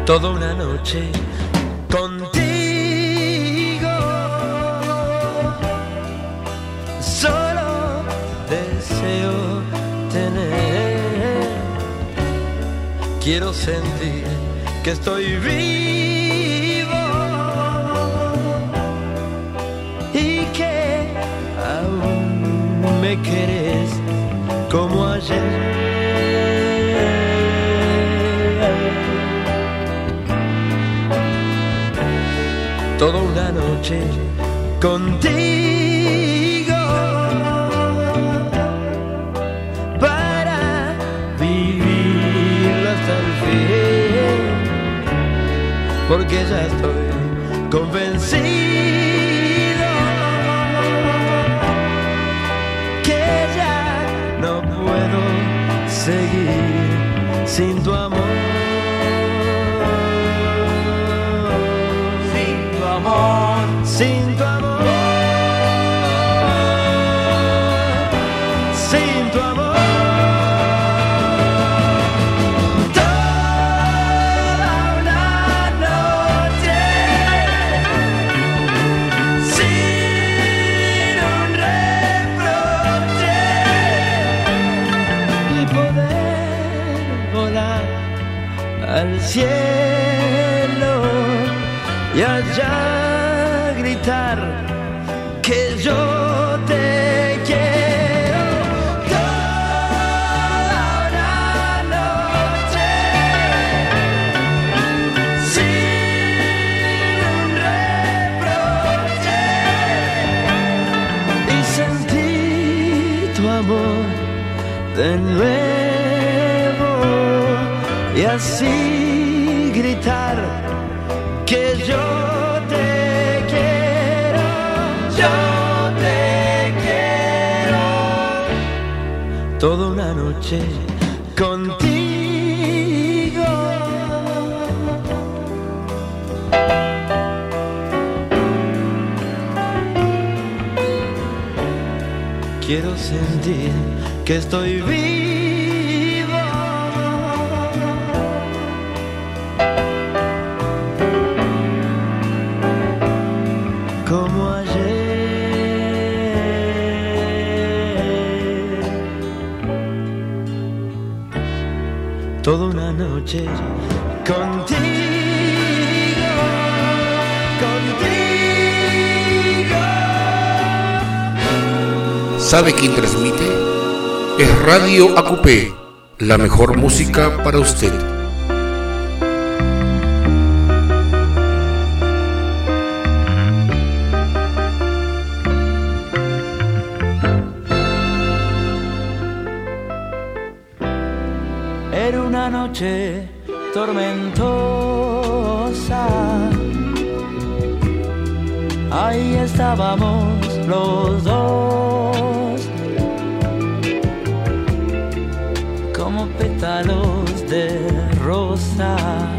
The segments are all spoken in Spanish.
toda una noche contigo. Solo deseo tener, quiero sentir que estoy vivo y que aún me querés como ayer. Toda una noche contigo para vivirla hasta el fin, porque ya estoy convencido que ya no puedo seguir sin tu amor. Sin tu amor, sin tu amor, toda una noche, sin un reproche, y poder volar al cielo y allá gritar que yo te quiero toda una noche, sin un reproche, y sentir tu amor de nuevo y así gritar que yo toda una noche contigo. Quiero sentir que estoy vivo como ayer. Toda una noche contigo, contigo. ¿Sabe quién transmite? Es Radio Acupé, la mejor música para usted. Era una noche tormentosa, ahí estábamos los dos, como pétalos de rosa,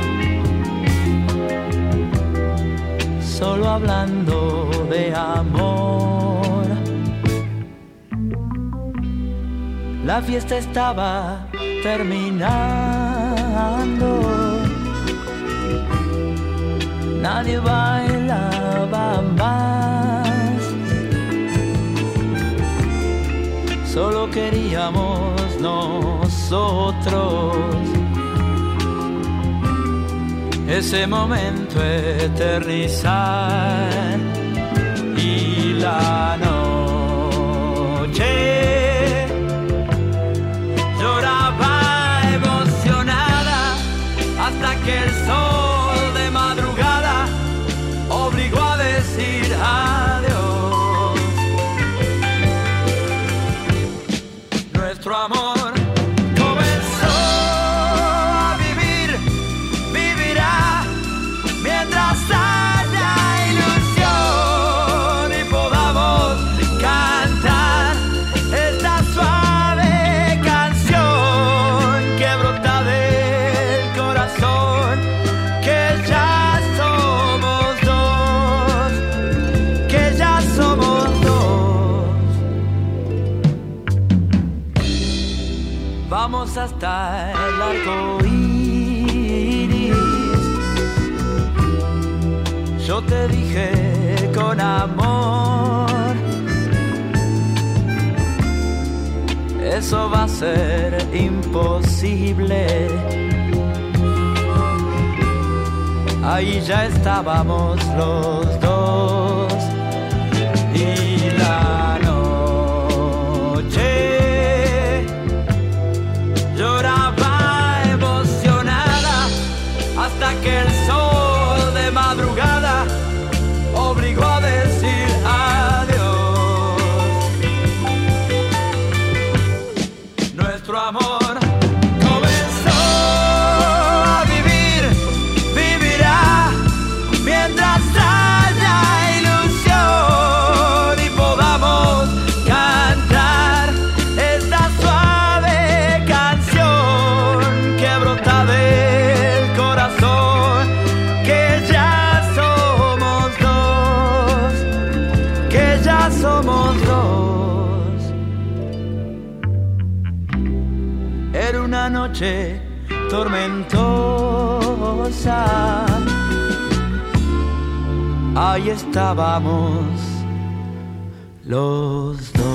solo hablando de amor. La fiesta estaba terminando, nadie bailaba más, solo queríamos nosotros ese momento eternizar. Y la noche lloraba emocionada hasta que el sol de madrugada obligó a decir adiós. Nuestro amor comenzó a vivir, vivirá mientras haya ilusión y podamos cantar esta suave canción que brota del corazón, que ya somos dos, que ya somos dos. Vamos hasta el arco iris yo te dije con amor, eso va a ser imposible. Ahí ya estábamos los dos y la noche lloraba emocionada hasta que el sol de madrugada obligó a decir adiós. Nuestro amor noche tormentosa, ahí estábamos los dos.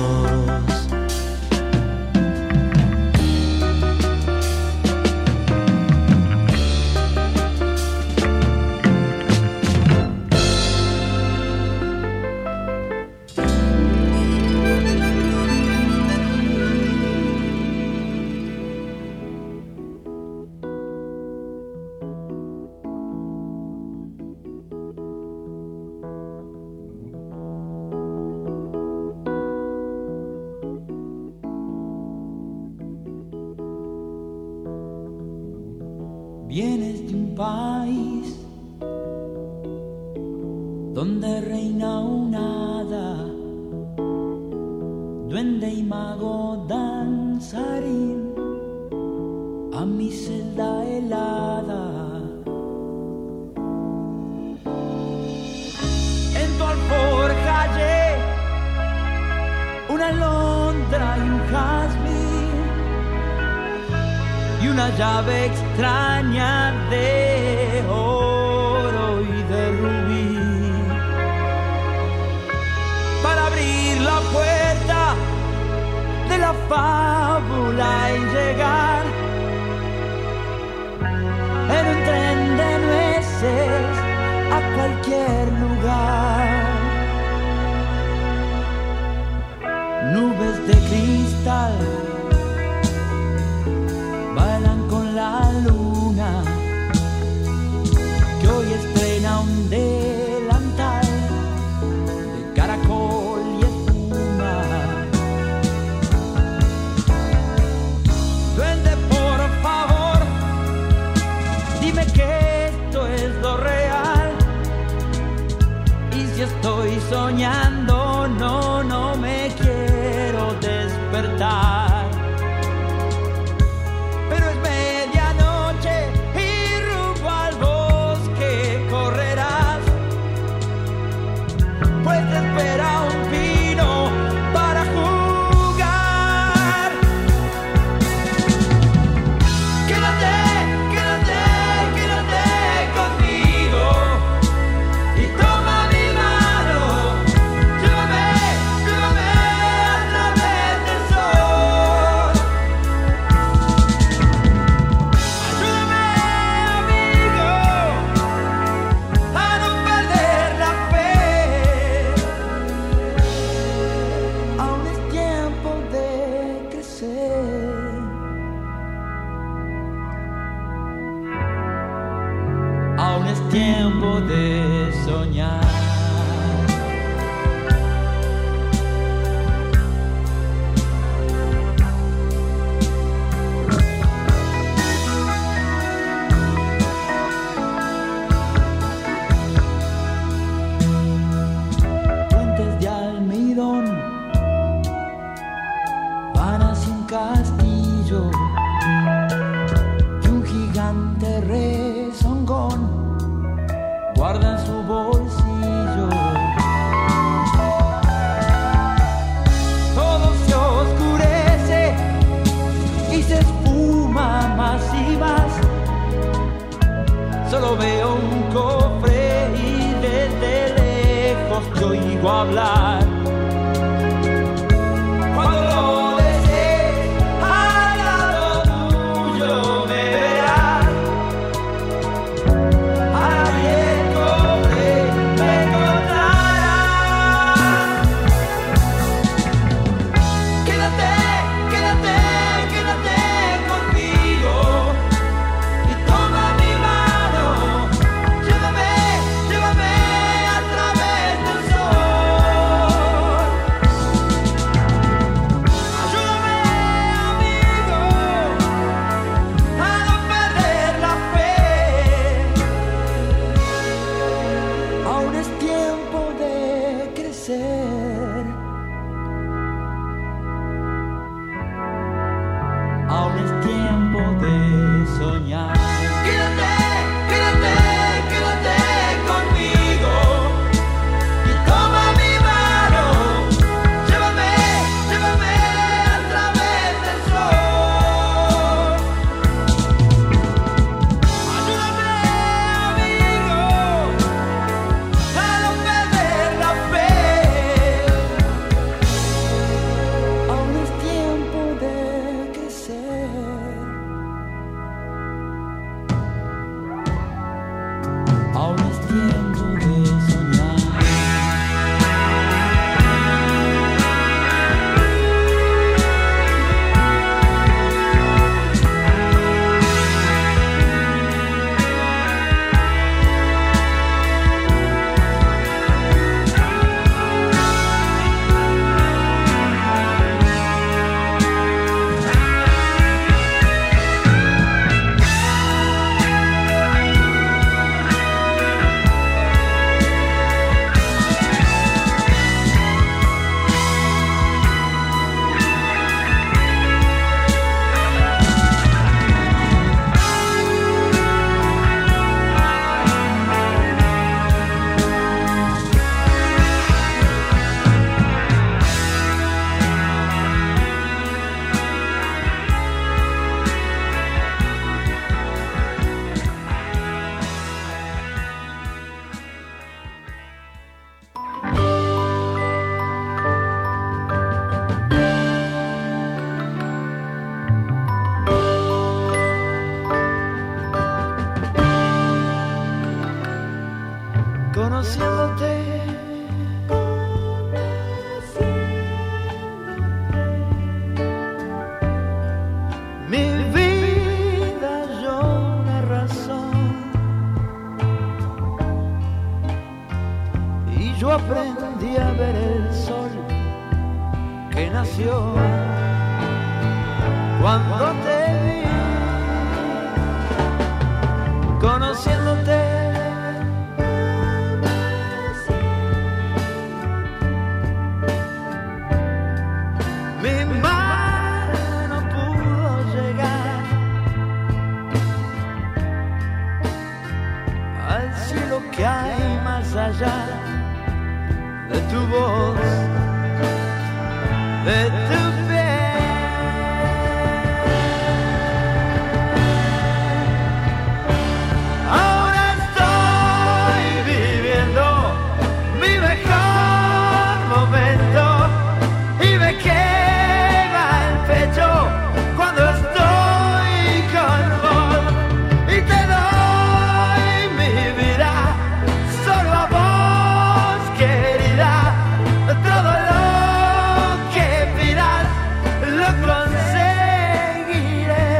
Vienes de un país donde reina una hada, duende y mago danzarín a mi celda helada. En tu alforja hallé una alondra y un jazmín y una llave extraña de oro y de rubí para abrir la puerta de la fábula y llegar en un tren de nueces a cualquier lugar. Nubes de cristal bailan con la luna que hoy estrena un delantal de caracol y espuma. Duende, por favor, dime que esto es lo real, y si estoy soñando, no me quiero despertar. Tiempo de soñar. Puentes de almidón van hacia un castillo y un gigante rezongón guarda en su bolsillo contigo hablar. Cuando lo desees, al lado tuyo me verás. Ahí me encontrarás. Quédate, quédate, quédate conmigo y toma mi mano. Llévame, llévame a través del sol. Ayúdame, amigo, a no perder la fe. Aún es tiempo de crecer. Aún es tiempo de soñar. Quédate, quédate, quédate conmigo y toma mi mano. Llévame, llévame a través del sol. Ayúdame, amigo, a no perder la fe. Aún es tiempo de crecer. Aún es tiempo de soñar. Conociéndote, mi vida halló una razón y yo aprendí a ver el sol que nació cuando te vi. Conociéndote, mi mano pudo llegar al cielo que hay más allá de tu voz, de tu piel. Ahora estoy viviendo mi mejor momento y me quema el pecho cuando estoy con vos y te doy mi vida solo a vos, querida. Todo lo que pidas lo conseguiré.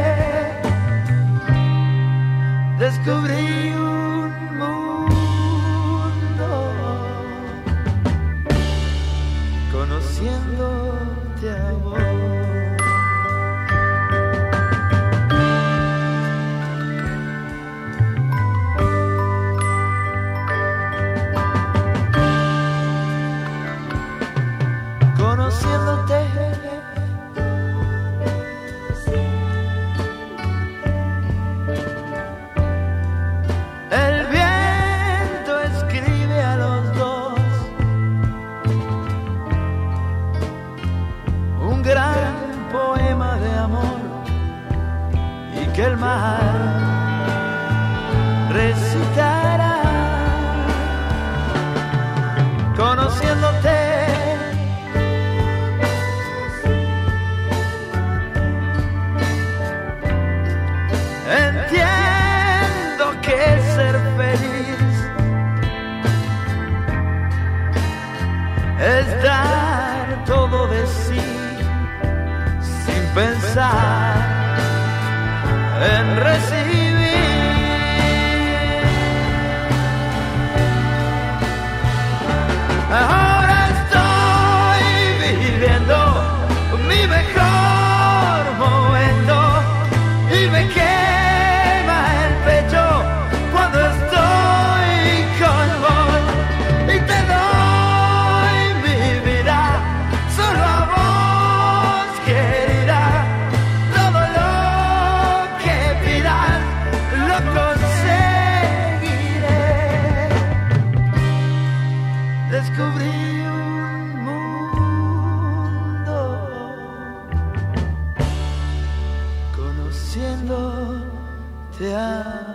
Descubrí un mundo conociéndote a vos. Conociéndote, el viento escribe a los dos un gran poema de amor y que el mar recitará. Conociéndote, pensar en recibir. Ahora estoy viviendo mi mejor momento y me quema el pecho cuando estoy con vos y te doy mi vida solo a vos, querida. Todo lo que pidas lo conseguiré. Descubrí un mundo conociéndote a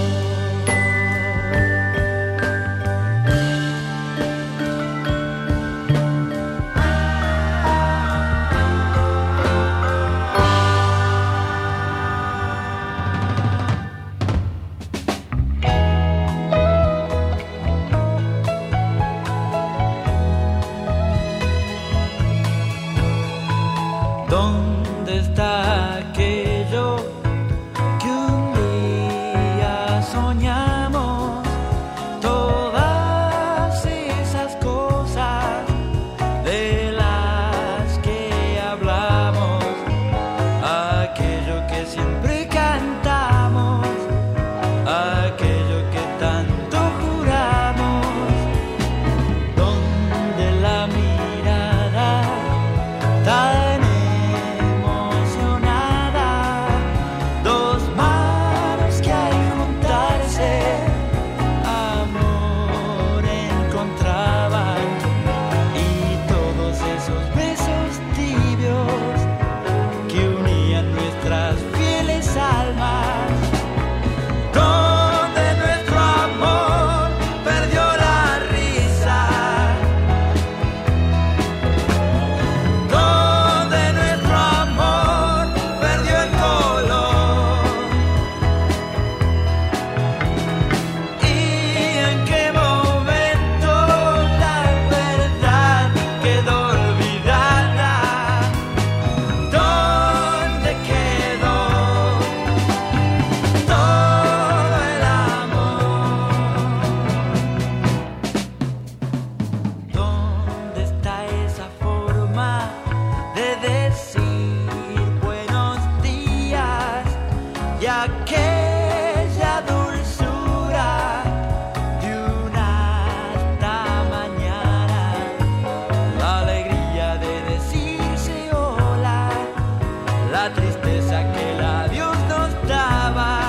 ¿dónde está aquello que un día soñamos? Todas esas cosas de las que hablamos, aquello que siempre cantamos, aquello que tanto juramos, donde la mirada tan aquella dulzura de una hasta mañana, la alegría de decirse hola, la tristeza que el adiós nos daba.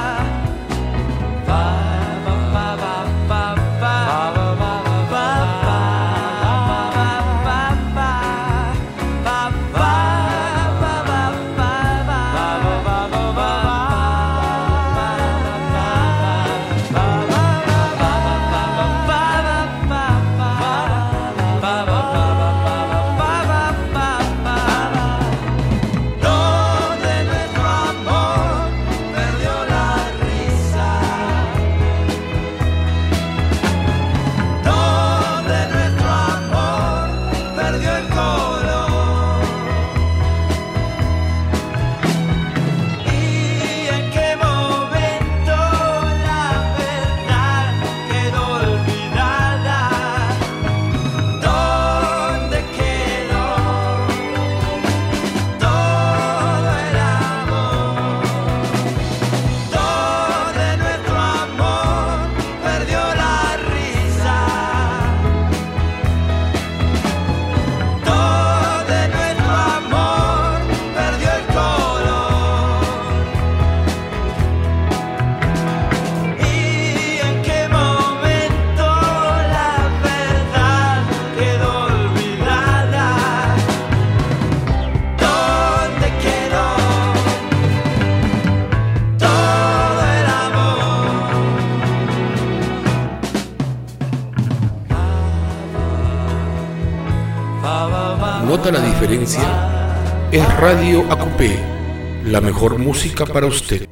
¿Nota la diferencia? Es Radio ACUPE, la mejor música para usted.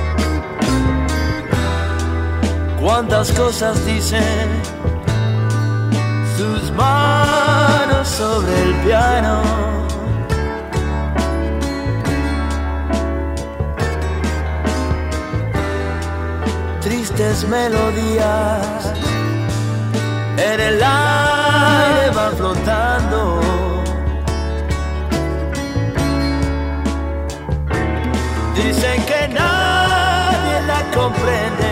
Cuántas cosas dicen sus manos sobre el piano. Tristes melodías en el aire van flotando. Dicen que nadie la comprende.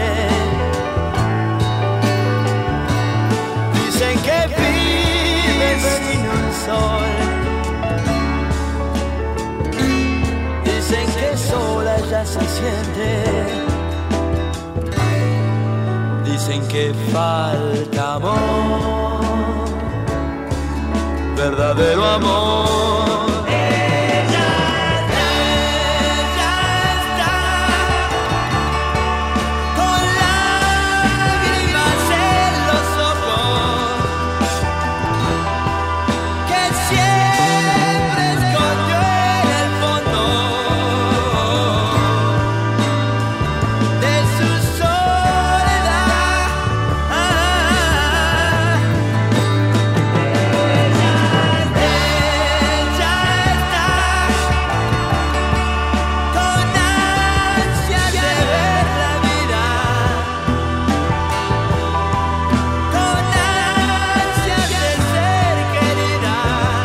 Dicen que vive sin un sol. Dicen que sola ya se siente. Dicen que falta amor, verdadero amor. Ella está con lágrimas en los ojos que siempre escondió en el fondo de su soledad. Ella está con ansias de ver la vida, con ansias de ser querida.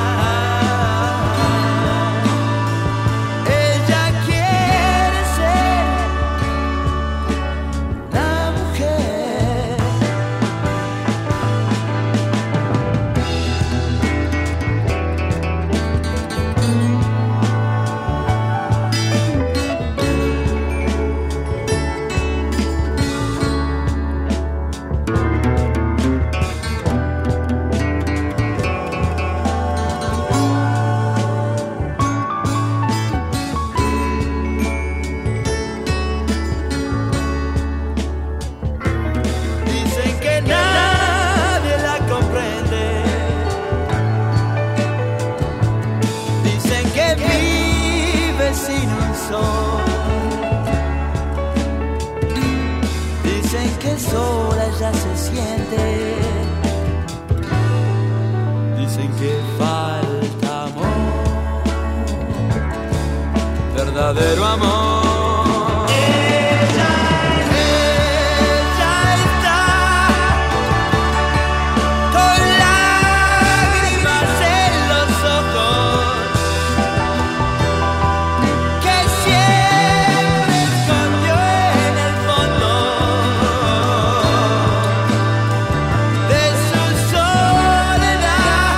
Ella quiere ser la mujer. Dicen que nadie la comprende. Dicen que vive sin un sol. Dicen que sola ya se siente. Dicen que falta amor, verdadero amor. Ella está con lágrimas en los ojos que siempre escondió en el fondo de su soledad.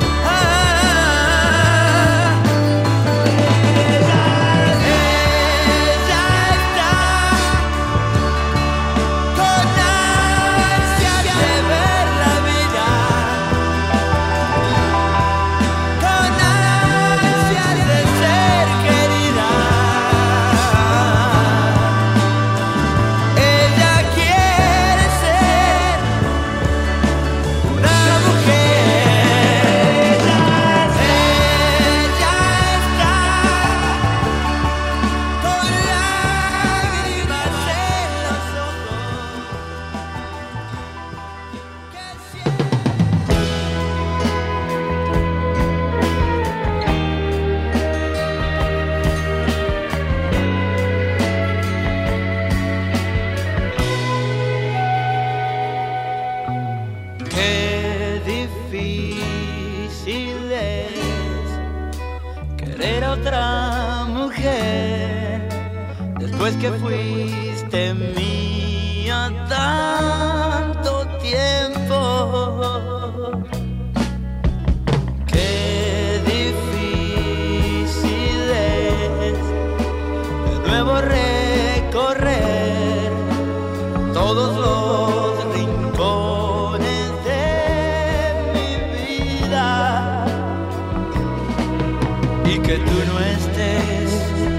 otra mujer, después que fuiste mía tanto tiempo. Qué difícil es de nuevo recorrer todos los rincones de mi vida y que tú no estés.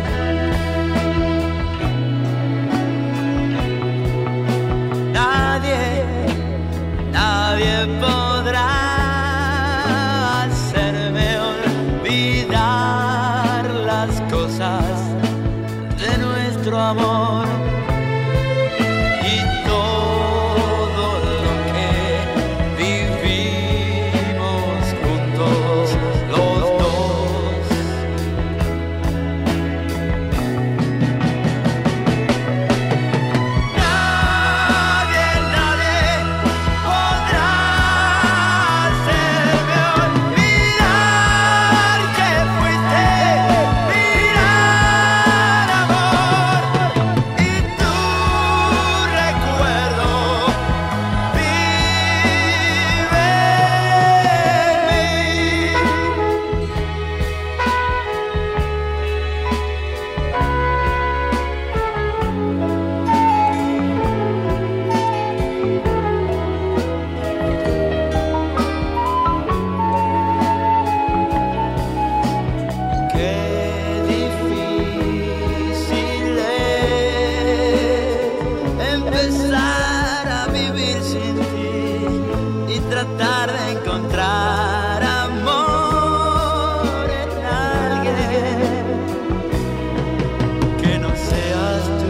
Nadie podrá hacerme olvidar las cosas de nuestro amor. Y todo lo que viví tratar de encontrar amor en alguien que no seas tú.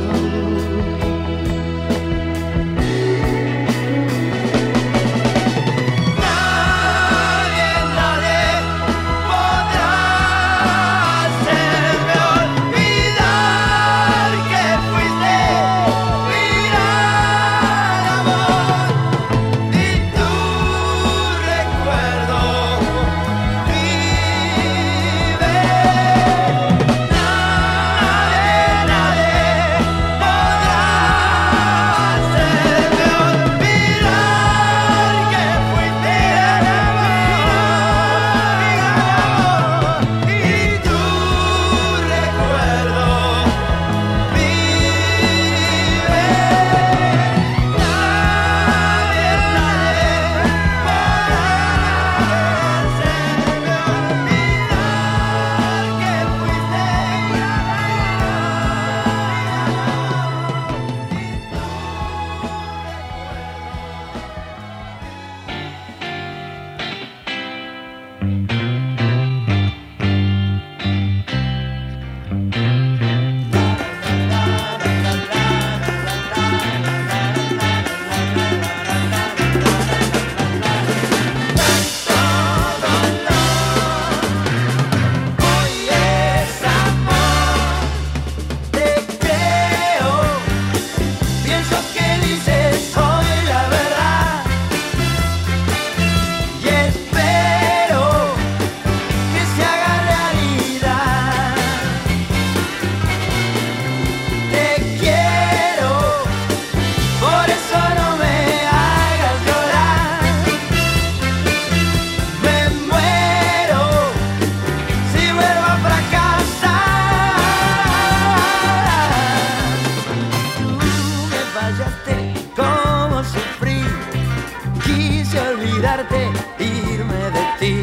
Irme de ti,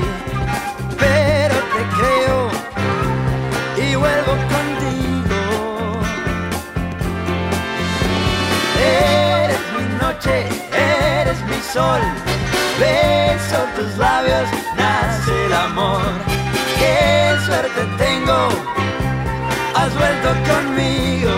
pero te creo y vuelvo contigo. Eres mi noche, eres mi sol, beso tus labios, nace el amor. Qué suerte tengo, has vuelto conmigo.